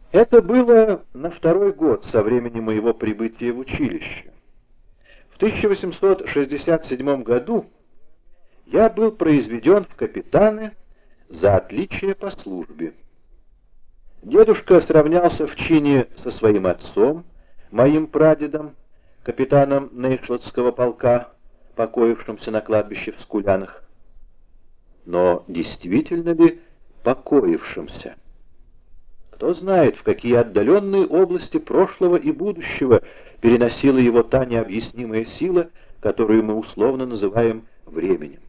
Это было на второй год со времени моего прибытия в училище. В 1867 году я был произведен в капитаны за отличие по службе. Дедушка сравнялся в чине со своим отцом, моим прадедом, капитаном Нейшлотского полка, покоившимся на кладбище в Скулянах. Но действительно ли покоившимся? Кто знает, в какие отдаленные области прошлого и будущего переносила его та необъяснимая сила, которую мы условно называем временем.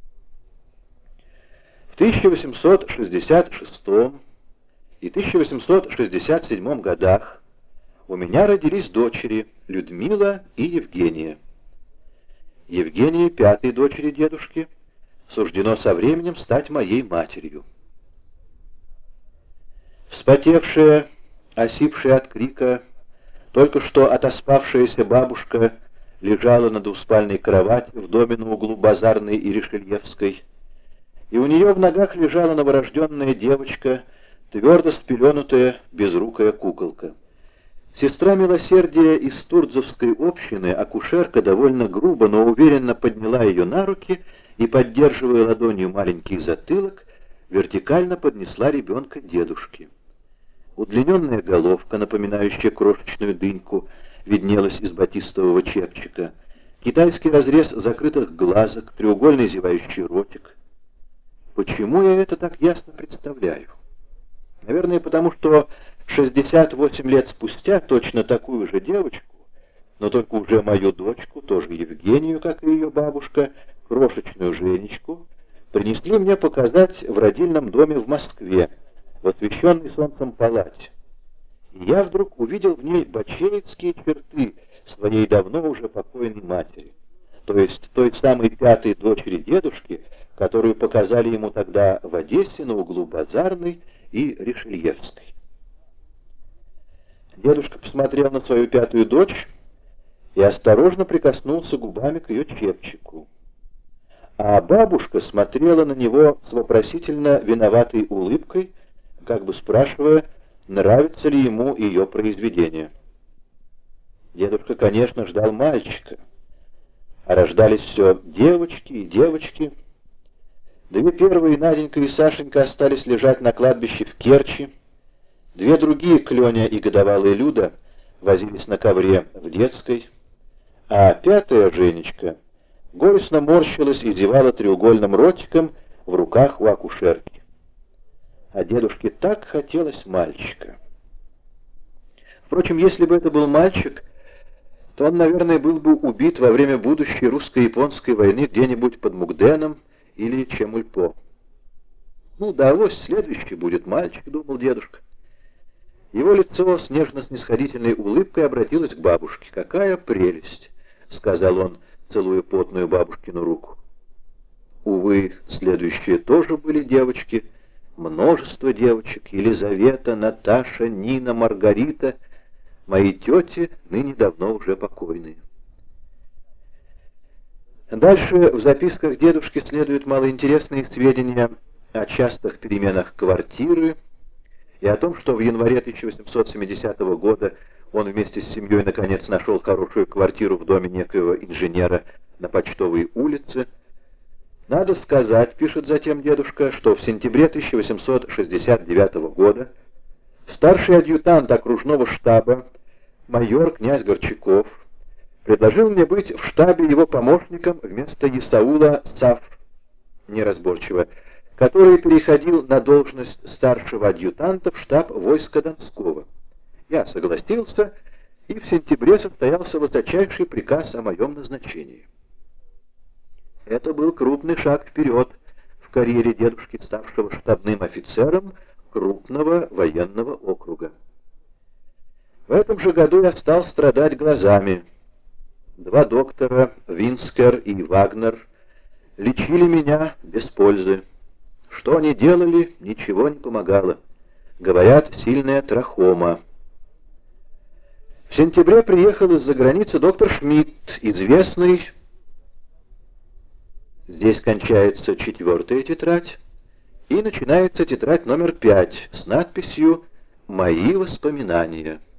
В 1866 и 1867 годах у меня родились дочери Людмила и Евгения. Евгении, пятой дочери дедушки, суждено со временем стать моей матерью. Вспотевшая, осипшая от крика, только что отоспавшаяся бабушка лежала на двуспальной кровати в доме на углу Базарной и Ришельевской, и у нее в ногах лежала новорожденная девочка, твердо спеленутая безрукая куколка. Сестра милосердия из Турцевской общины, акушерка, довольно грубо, но уверенно подняла ее на руки и, поддерживая ладонью маленький затылок, вертикально поднесла ребенка дедушке. Удлиненная головка, напоминающая крошечную дыньку, виднелась из батистового чепчика, китайский разрез закрытых глазок, треугольный зевающий ротик. Почему я это так ясно представляю? Наверное, потому что 68 лет спустя точно такую же девочку, но только уже мою дочку, тоже Евгению, как и ее бабушка, крошечную Женечку, принесли мне показать в родильном доме в Москве, в освещенной солнцем палате. И я вдруг увидел в ней бачеевские черты своей давно уже покойной матери, то есть той самой пятой дочери дедушки, которую показали ему тогда в Одессе на углу Базарной и Ришельевской. Дедушка посмотрел на свою пятую дочь и осторожно прикоснулся губами к ее чепчику. А бабушка смотрела на него с вопросительно виноватой улыбкой, как бы спрашивая, нравится ли ему ее произведение. Дедушка, конечно, ждал мальчика, а рождались все девочки и девочки. Две первые, Наденька и Сашенька, остались лежать на кладбище в Керчи. Две другие, Кленя и годовалая Люда, возились на ковре в детской. А пятая, Женечка, горестно морщилась и зевала треугольным ротиком в руках у акушерки. А дедушке так хотелось мальчика. Впрочем, если бы это был мальчик, то он, наверное, был бы убит во время будущей русско-японской войны где-нибудь под Мукденом или Чемульпо. «Ну да, авось следующий будет мальчик», — думал дедушка. Его лицо с нежно-снисходительной улыбкой обратилось к бабушке. «Какая прелесть!» — сказал он, целуя потную бабушкину руку. Увы, следующие тоже были девочки, множество девочек: Елизавета, Наташа, Нина, Маргарита, мои тети, ныне давно уже покойные. Дальше в записках дедушки следуют малоинтересные сведения о частых переменах квартиры и о том, что в январе 1870 года он вместе с семьей наконец нашел хорошую квартиру в доме некоего инженера на Почтовой улице. Надо сказать, пишет затем дедушка, что в сентябре 1869 года старший адъютант окружного штаба, майор князь Горчаков, предложил мне быть в штабе его помощником вместо Исаула Саф, неразборчиво, который переходил на должность старшего адъютанта в штаб войска Донского. Я согласился, и в сентябре состоялся высочайший приказ о моем назначении. Это был крупный шаг вперед в карьере дедушки, ставшего штабным офицером крупного военного округа. В этом же году я стал страдать глазами. Два доктора, Винскер и Вагнер, лечили меня без пользы. Что они делали, ничего не помогало. Говорят, сильная трахома. В сентябре приехал из-за границы доктор Шмидт, известный... Здесь кончается 4-я тетрадь, и начинается тетрадь номер 5 с надписью Мои воспоминания.